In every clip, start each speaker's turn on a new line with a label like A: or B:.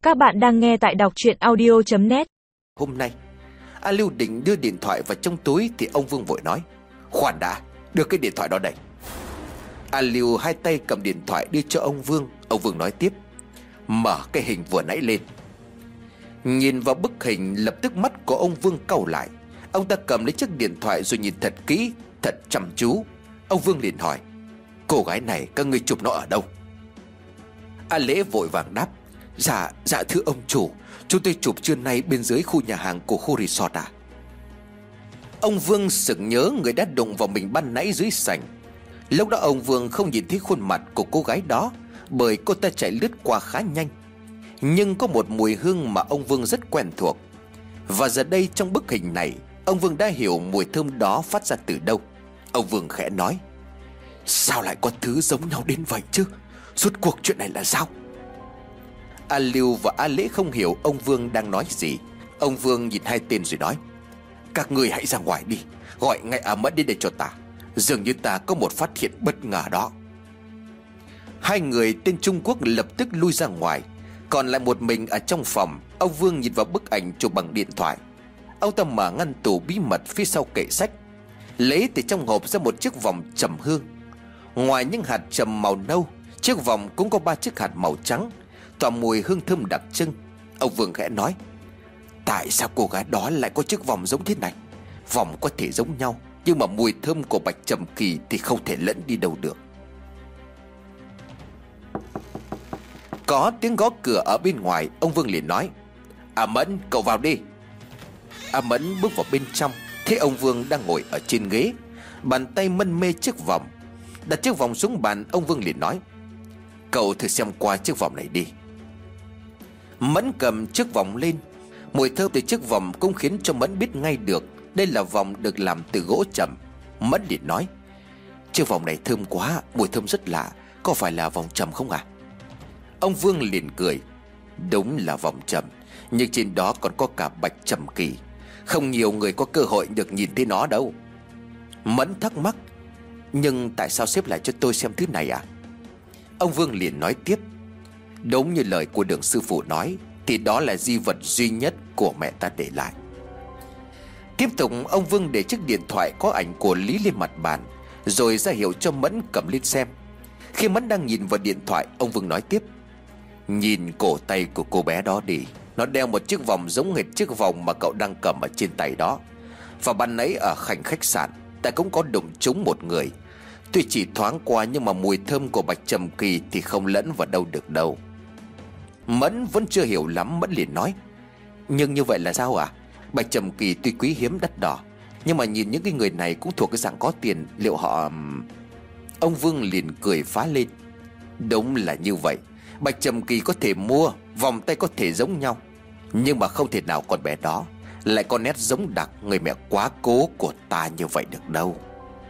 A: Các bạn đang nghe tại đọc truyện audio.net.
B: Hôm nay A Lưu định đưa điện thoại vào trong túi thì ông Vương vội nói: khoan đã, đưa cái điện thoại đó đây. A Lưu hai tay cầm điện thoại đưa cho ông Vương. Ông Vương nói tiếp: mở cái hình vừa nãy lên. Nhìn vào bức hình, lập tức mắt của ông Vương cau lại. Ông ta cầm lấy chiếc điện thoại rồi nhìn thật kỹ, thật chăm chú. Ông Vương liền hỏi: cô gái này các ngươi chụp nó ở đâu? A Lễ vội vàng đáp: Dạ thưa ông chủ, chúng tôi chụp trưa nay bên dưới khu nhà hàng của khu resort à. Ông Vương sực nhớ người đã đụng vào mình ban nãy dưới sảnh. Lúc đó ông Vương không nhìn thấy khuôn mặt của cô gái đó, bởi cô ta chạy lướt qua khá nhanh. Nhưng có một mùi hương mà ông Vương rất quen thuộc. Và giờ đây trong bức hình này, ông Vương đã hiểu mùi thơm đó phát ra từ đâu. Ông Vương khẽ nói: sao lại có thứ giống nhau đến vậy chứ? Rốt cuộc chuyện này là sao? A Lưu và A Lễ không hiểu ông Vương đang nói gì. Ông Vương nhìn hai tên rồi nói: các người hãy ra ngoài đi, gọi ngay A Mẫn đến đây cho ta. Dường như ta có một phát hiện bất ngờ đó. Hai người tên Trung Quốc lập tức lui ra ngoài. Còn lại một mình ở trong phòng. Ông Vương nhìn vào bức ảnh chụp bằng điện thoại. Ông ta mở ngăn tủ bí mật phía sau kệ sách, lấy từ trong hộp ra một chiếc vòng trầm hương. Ngoài những hạt trầm màu nâu, chiếc vòng cũng có 3 chiếc hạt màu trắng, tỏa mùi hương thơm đặc trưng. Ông Vương khẽ nói: tại sao cô gái đó lại có chiếc vòng giống thế này? Vòng có thể giống nhau, nhưng mà mùi thơm của bạch trầm kỳ thì không thể lẫn đi đâu được. Có tiếng gõ cửa ở bên ngoài. Ông Vương liền nói: A Mẫn, cậu vào đi. A Mẫn bước vào bên trong, thấy ông Vương đang ngồi ở trên ghế, bàn tay mân mê chiếc vòng. Đặt chiếc vòng xuống bàn, ông Vương liền nói: cậu thử xem qua chiếc vòng này đi. Mẫn cầm chiếc vòng lên. Mùi thơm từ chiếc vòng cũng khiến cho Mẫn biết ngay được đây là vòng được làm từ gỗ trầm. Mẫn liền nói: chiếc vòng này thơm quá, mùi thơm rất lạ, có phải là vòng trầm không à? Ông Vương liền cười: đúng là vòng trầm, nhưng trên đó còn có cả bạch trầm kỳ. Không nhiều người có cơ hội được nhìn thấy nó đâu. Mẫn thắc mắc: nhưng tại sao xếp lại cho tôi xem thứ này à? Ông Vương liền nói tiếp: đúng như lời của Đường sư phụ nói, thì đó là di vật duy nhất của mẹ ta để lại. Tiếp tục, ông Vương để chiếc điện thoại có ảnh của Lý lên mặt bàn, rồi ra hiệu cho Mẫn cầm lên xem. Khi Mẫn đang nhìn vào điện thoại, ông Vương nói tiếp: nhìn cổ tay của cô bé đó đi, nó đeo một chiếc vòng giống hệt chiếc vòng mà cậu đang cầm ở trên tay đó. Và ban nãy ở khách sạn ta cũng có đụng trúng một người. Tuy chỉ thoáng qua, nhưng mà mùi thơm của bạch trầm kỳ thì không lẫn vào đâu được đâu. Mẫn vẫn chưa hiểu lắm. Mẫn liền nói: nhưng như vậy là sao à? Bạch trầm kỳ tuy quý hiếm đắt đỏ, nhưng mà nhìn những cái người này cũng thuộc cái dạng có tiền, liệu họ... Ông Vương liền cười phá lên: đúng là như vậy. Bạch trầm kỳ có thể mua, vòng tay có thể giống nhau, nhưng mà không thể nào con bé đó lại có nét giống đặc người mẹ quá cố của ta như vậy được đâu.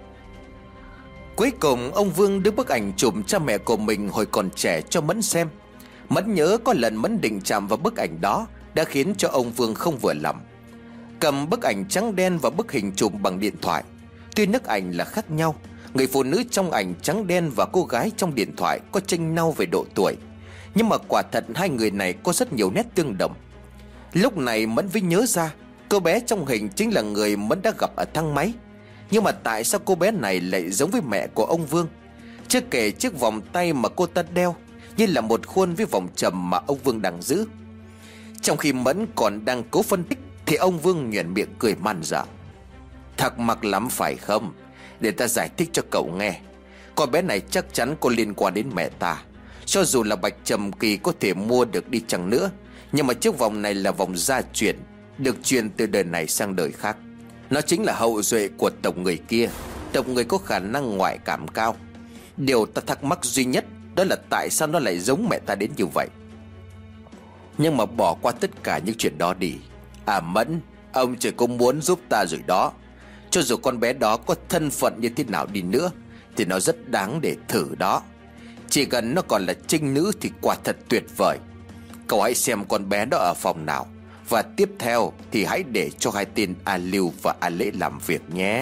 B: Cuối cùng ông Vương đưa bức ảnh chụp cha mẹ của mình hồi còn trẻ cho Mẫn xem. Mẫn nhớ có lần Mẫn định chạm vào bức ảnh đó đã khiến cho ông Vương không vừa lòng. Cầm bức ảnh trắng đen và bức hình chụp bằng điện thoại, tuy nước ảnh là khác nhau, người phụ nữ trong ảnh trắng đen và cô gái trong điện thoại có chênh nhau về độ tuổi, nhưng mà quả thật hai người này có rất nhiều nét tương đồng. Lúc này Mẫn mới nhớ ra cô bé trong hình chính là người Mẫn đã gặp ở thang máy. Nhưng mà tại sao cô bé này lại giống với mẹ của ông Vương? Chưa kể chiếc vòng tay mà cô ta đeo như là một khuôn với vòng trầm mà ông Vương đang giữ. Trong khi Mẫn còn đang cố phân tích thì ông Vương nhoẻn miệng cười man dợ: thắc mắc lắm phải không? Để ta giải thích cho cậu nghe. Con bé này chắc chắn có liên quan đến mẹ ta. Cho dù là bạch trầm kỳ có thể mua được đi chăng nữa, nhưng mà chiếc vòng này là vòng gia truyền, được truyền từ đời này sang đời khác. Nó chính là hậu duệ của tộc người kia, tộc người có khả năng ngoại cảm cao. Điều ta thắc mắc duy nhất đó là tại sao nó lại giống mẹ ta đến như vậy. Nhưng mà bỏ qua tất cả những chuyện đó đi. À Mẫn, ông chỉ có muốn giúp ta rồi đó. Cho dù con bé đó có thân phận như thế nào đi nữa thì nó rất đáng để thử đó. Chỉ cần nó còn là trinh nữ thì quả thật tuyệt vời. Cậu hãy xem con bé đó ở phòng nào, và tiếp theo thì hãy để cho hai tên A Lưu và A Lễ làm việc nhé.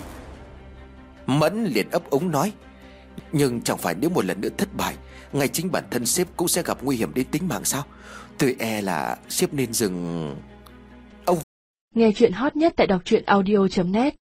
B: Mẫn liền ấp úng nói: nhưng chẳng phải nếu một lần nữa thất bại, ngay chính bản thân sếp cũng sẽ gặp nguy hiểm đến tính mạng sao? Tôi e là sếp nên dừng. Ông
C: Nghe chuyện hot nhất tại đọc truyện audio.net